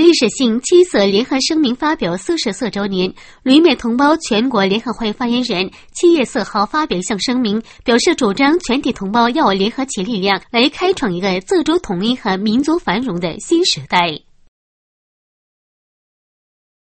历史性七色联合声明发表44周年，旅美同胞全国联合会发言人7月4号发表一项声明，表示主张全体同胞要联合起力量，来开创一个自主统一和民族繁荣的新时代。